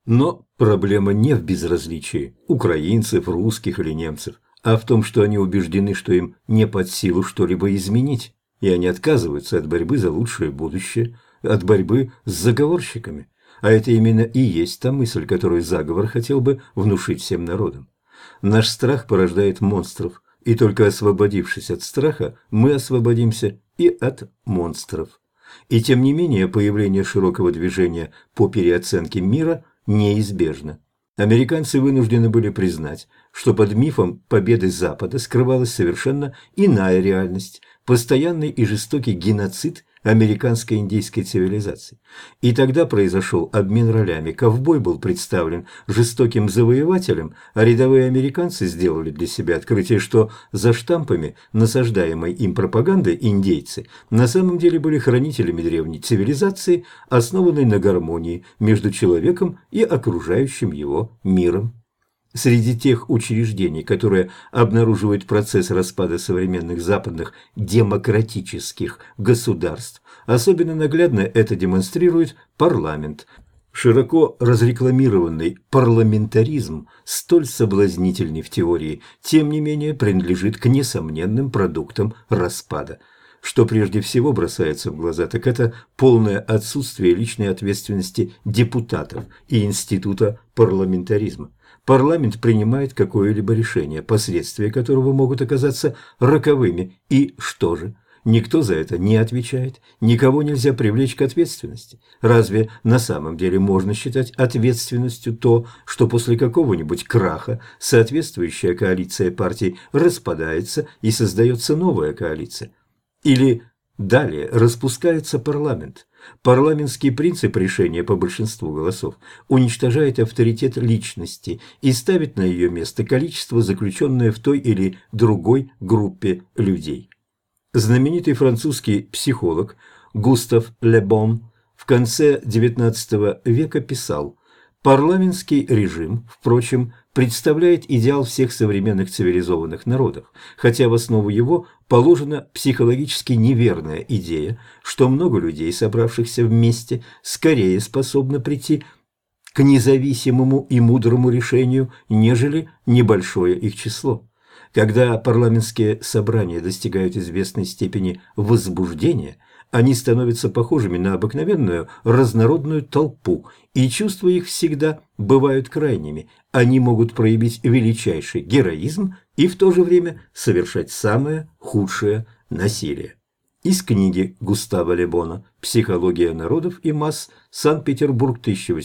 Но проблема не в безразличии украинцев, русских или немцев, а в том, что они убеждены, что им не под силу что-либо изменить, и они отказываются от борьбы за лучшее будущее, от борьбы с заговорщиками. А это именно и есть та мысль, которую заговор хотел бы внушить всем народам. Наш страх порождает монстров, и только освободившись от страха, мы освободимся и от монстров. И тем не менее, появление широкого движения по переоценке мира неизбежно. Американцы вынуждены были признать, что под мифом победы Запада скрывалась совершенно иная реальность, постоянный и жестокий геноцид американской индейской цивилизации. И тогда произошел обмен ролями. Ковбой был представлен жестоким завоевателем, а рядовые американцы сделали для себя открытие, что за штампами насаждаемой им пропаганды индейцы на самом деле были хранителями древней цивилизации, основанной на гармонии между человеком и окружающим его миром. Среди тех учреждений, которые обнаруживают процесс распада современных западных демократических государств, особенно наглядно это демонстрирует парламент. Широко разрекламированный парламентаризм, столь соблазнительный в теории, тем не менее принадлежит к несомненным продуктам распада. Что прежде всего бросается в глаза, так это полное отсутствие личной ответственности депутатов и института парламентаризма. Парламент принимает какое-либо решение, последствия которого могут оказаться роковыми. И что же? Никто за это не отвечает, никого нельзя привлечь к ответственности. Разве на самом деле можно считать ответственностью то, что после какого-нибудь краха соответствующая коалиция партий распадается и создается новая коалиция? Или далее распускается парламент? Парламентский принцип решения по большинству голосов уничтожает авторитет личности и ставит на ее место количество, заключенное в той или другой группе людей. Знаменитый французский психолог Густав Ле Бон в конце XIX века писал: «Парламентский режим, впрочем, представляет идеал всех современных цивилизованных народов, хотя в основу его положена психологически неверная идея, что много людей, собравшихся вместе, скорее способны прийти к независимому и мудрому решению, нежели небольшое их число. Когда парламентские собрания достигают известной степени возбуждения, они становятся похожими на обыкновенную разнородную толпу, и чувства их всегда бывают крайними. Они могут проявить величайший героизм и в то же время совершать самое худшее насилие». Из книги Густава Ле Бона «Психология народов и масс. Санкт-Петербург,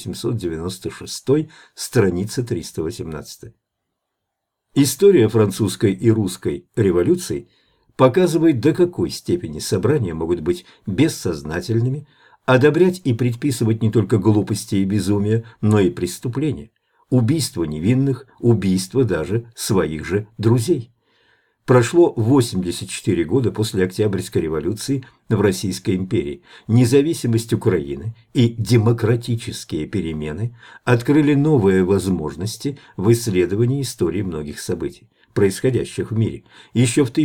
1896», страница 318. История французской и русской революций показывает, до какой степени собрания могут быть бессознательными, одобрять и предписывать не только глупости и безумие, но и преступления, убийство невинных, убийство даже своих же друзей. Прошло 84 года после Октябрьской революции в Российской империи. Независимость Украины и демократические перемены открыли новые возможности в исследовании истории многих событий, происходящих в мире. Еще в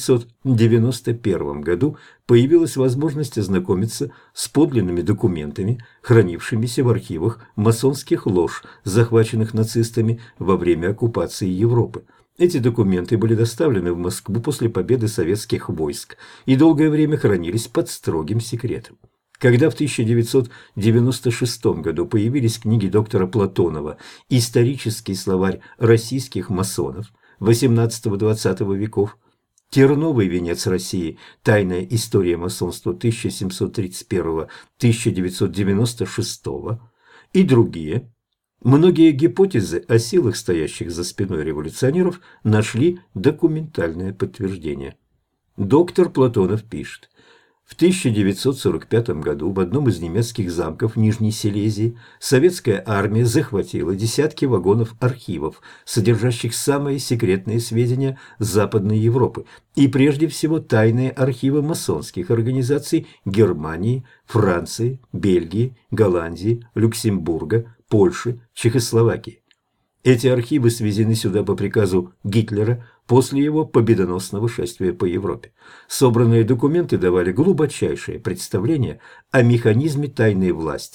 1991 году появилась возможность ознакомиться с подлинными документами, хранившимися в архивах масонских лож, захваченных нацистами во время оккупации Европы. Эти документы были доставлены в Москву после победы советских войск и долгое время хранились под строгим секретом. Когда в 1996 году появились книги доктора Платонова «Исторический словарь российских масонов» XVIII-XX веков, «Терновый венец России. Тайная история масонства 1731-1996» и другие, многие гипотезы о силах, стоящих за спиной революционеров, нашли документальное подтверждение. Доктор Платонов пишет: в 1945 году в одном из немецких замков Нижней Силезии советская армия захватила десятки вагонов архивов, содержащих самые секретные сведения Западной Европы, и прежде всего тайные архивы масонских организаций Германии, Франции, Бельгии, Голландии, Люксембурга, Польши, Чехословакии. Эти архивы свезены сюда по приказу Гитлера после его победоносного шествия по Европе. Собранные документы давали глубочайшее представление о механизме тайной власти,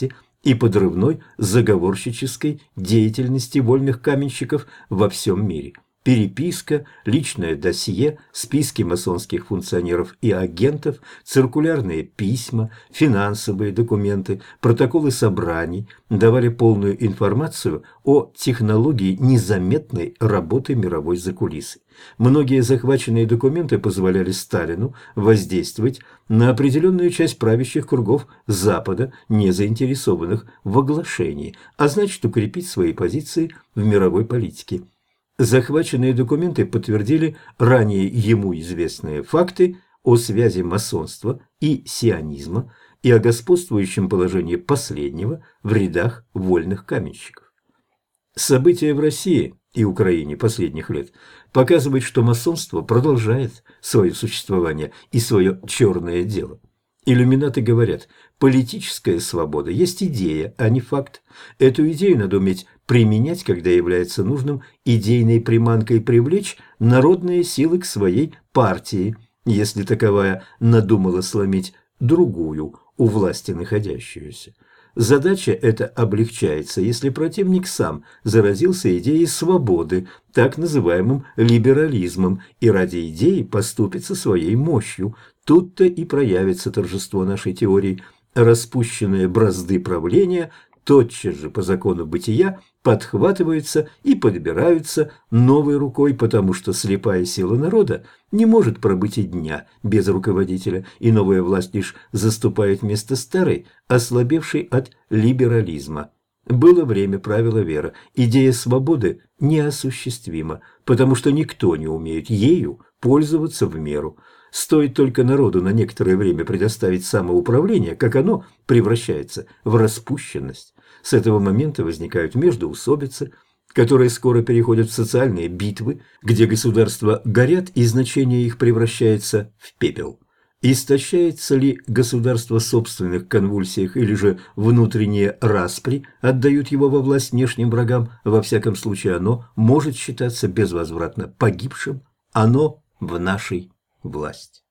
и подрывной заговорщической деятельности вольных каменщиков во всем мире. Переписка, личное досье, списки масонских функционеров и агентов, циркулярные письма, финансовые документы, протоколы собраний давали полную информацию о технологии незаметной работы мировой закулисы. Многие захваченные документы позволяли Сталину воздействовать на определенную часть правящих кругов Запада, не заинтересованных в оглашении, а значит укрепить свои позиции в мировой политике. Захваченные документы подтвердили ранее ему известные факты о связи масонства и сионизма и о господствующем положении последнего в рядах вольных каменщиков. События в России и Украине последних лет показывают, что масонство продолжает свое существование и свое черное дело. Иллюминаты говорят, политическая свобода есть идея, а не факт. Эту идею надо уметь применять, когда является нужным идейной приманкой привлечь народные силы к своей партии, если таковая надумала сломить другую, у власти находящуюся. Задача эта облегчается, если противник сам заразился идеей свободы, так называемым либерализмом, и ради идеи поступится своей мощью. Тут-то и проявится торжество нашей теории. Распущенные бразды правления тотчас же по закону бытия подхватываются и подбираются новой рукой, потому что слепая сила народа не может пробыть и дня без руководителя, и новая власть лишь заступает вместо старой, ослабевшей от либерализма. Было время, правила вера. Идея свободы неосуществима, потому что никто не умеет ею пользоваться в меру. Стоит только народу на некоторое время предоставить самоуправление, как оно превращается в распущенность. С этого момента возникают междоусобицы, которые скоро переходят в социальные битвы, где государства горят и значение их превращается в пепел. Истощается ли государство в собственных конвульсиях или же внутренние распри отдают его во власть внешним врагам, во всяком случае оно может считаться безвозвратно погибшим, оно в нашей власти.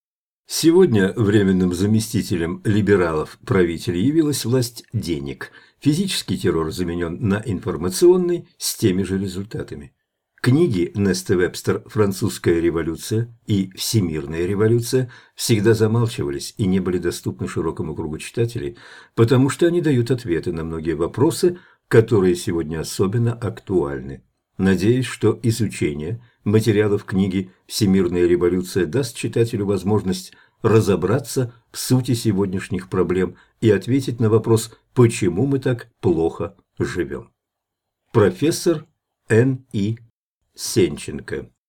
Сегодня временным заместителем либералов-правителей явилась власть денег. Физический террор заменен на информационный с теми же результатами. Книги Несте Вебстер «Французская революция» и «Всемирная революция» всегда замалчивались и не были доступны широкому кругу читателей, потому что они дают ответы на многие вопросы, которые сегодня особенно актуальны. Надеюсь, что изучение материалов книги «Всемирная революция» даст читателю возможность разобраться в сути сегодняшних проблем и ответить на вопрос, почему мы так плохо живем. Профессор Н.И. Сенченко.